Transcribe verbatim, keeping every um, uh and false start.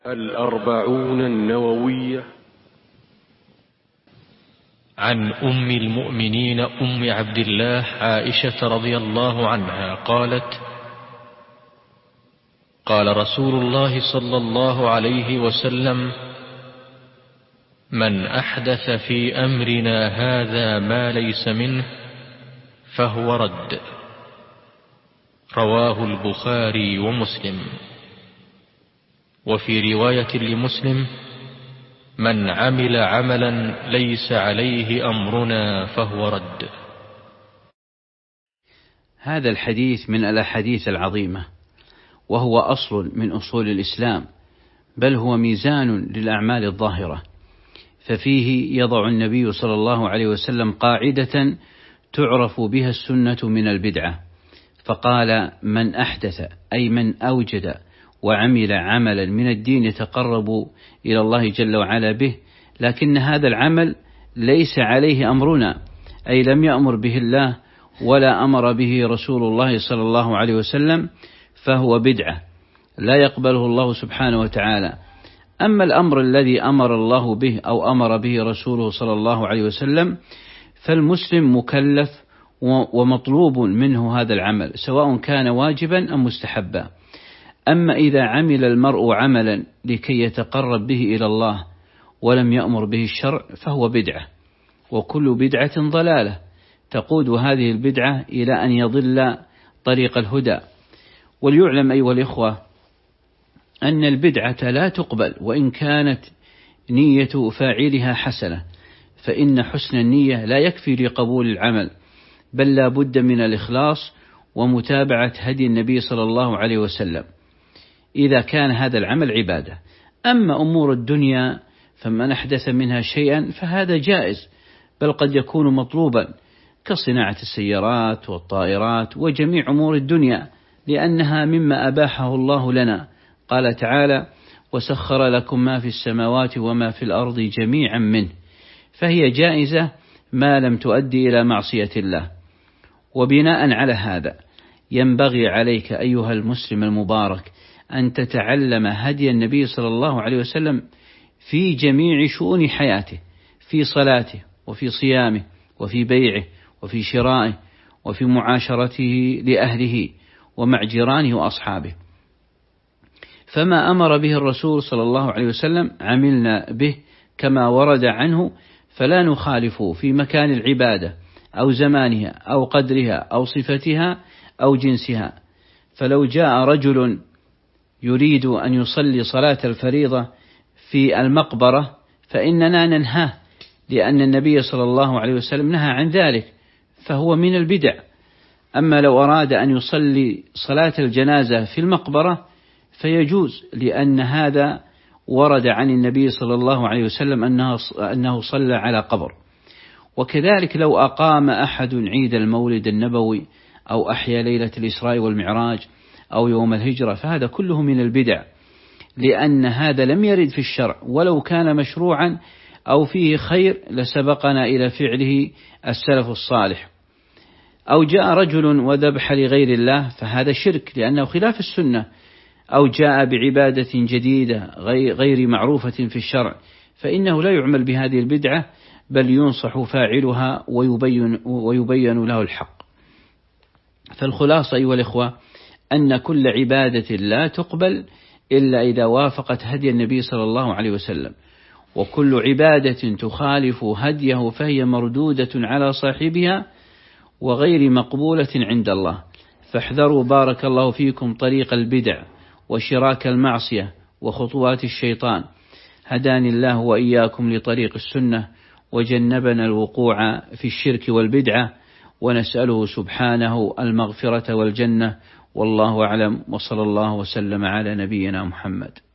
الأربعون النووية. عن أم المؤمنين أم عبد الله عائشة رضي الله عنها قالت: قال رسول الله صلى الله عليه وسلم: من أحدث في أمرنا هذا ما ليس منه فهو رد. رواه البخاري ومسلم. وفي رواية لمسلم: من عمل عملا ليس عليه أمرنا فهو رد. هذا الحديث من الأحاديث العظيمة، وهو أصل من أصول الإسلام، بل هو ميزان للأعمال الظاهرة. ففيه يضع النبي صلى الله عليه وسلم قاعدة تعرف بها السنة من البدعة، فقال: من أحدث، أي من أوجد وعمل عملا من الدين يتقرب إلى الله جل وعلا به، لكن هذا العمل ليس عليه أمرنا، أي لم يأمر به الله ولا أمر به رسول الله صلى الله عليه وسلم، فهو بدعة لا يقبله الله سبحانه وتعالى. أما الأمر الذي أمر الله به أو أمر به رسوله صلى الله عليه وسلم، فالمسلم مكلف ومطلوب منه هذا العمل، سواء كان واجبا أم مستحبا. أما إذا عمل المرء عملا لكي يتقرب به إلى الله ولم يأمر به الشرع فهو بدعة، وكل بدعة ضلالة تقود هذه البدعة إلى أن يضل طريق الهدى. وليعلم أيها الإخوة أن البدعة لا تقبل وإن كانت نية فاعلها حسنة، فإن حسن النية لا يكفي لقبول العمل، بل لا بد من الإخلاص ومتابعة هدي النبي صلى الله عليه وسلم إذا كان هذا العمل عبادة. أما أمور الدنيا فمن أحدث منها شيئا فهذا جائز، بل قد يكون مطلوبا، كصناعة السيارات والطائرات وجميع أمور الدنيا، لأنها مما أباحه الله لنا. قال تعالى: وسخر لكم ما في السماوات وما في الأرض جميعا منه، فهي جائزة ما لم تؤدي إلى معصية الله. وبناء على هذا ينبغي عليك أيها المسلم المبارك أن تتعلم هدي النبي صلى الله عليه وسلم في جميع شؤون حياته، في صلاته وفي صيامه وفي بيعه وفي شرائه وفي معاشرته لأهله ومع جيرانه وأصحابه. فما أمر به الرسول صلى الله عليه وسلم عملنا به كما ورد عنه، فلا نخالف في مكان العبادة أو زمانها أو قدرها أو صفتها أو جنسها. فلو جاء رجل يريد أن يصلي صلاة الفريضة في المقبرة فإننا ننهاه، لأن النبي صلى الله عليه وسلم نهى عن ذلك، فهو من البدع. أما لو أراد أن يصلي صلاة الجنازة في المقبرة فيجوز، لأن هذا ورد عن النبي صلى الله عليه وسلم أنه, أنه صلى على قبر. وكذلك لو أقام أحد عيد المولد النبوي أو أحيا ليلة الإسراء والمعراج أو يوم الهجرة فهذا كله من البدع، لأن هذا لم يرد في الشرع، ولو كان مشروعا أو فيه خير لسبقنا إلى فعله السلف الصالح. أو جاء رجل وذبح لغير الله فهذا شرك لأنه خلاف السنة، أو جاء بعبادة جديدة غير معروفة في الشرع فإنه لا يعمل بهذه البدعة، بل ينصح فاعلها ويبين, ويبين له الحق. فالخلاصة أيها الإخوة أن كل عبادة لا تقبل إلا إذا وافقت هدي النبي صلى الله عليه وسلم، وكل عبادة تخالف هديه فهي مردودة على صاحبها وغير مقبولة عند الله. فاحذروا بارك الله فيكم طريق البدع وشراك المعصية وخطوات الشيطان. هداني الله وإياكم لطريق السنة وجنبنا الوقوع في الشرك والبدعة، ونسأله سبحانه المغفرة والجنة. والله أعلم، وصلى الله وسلم على نبينا محمد.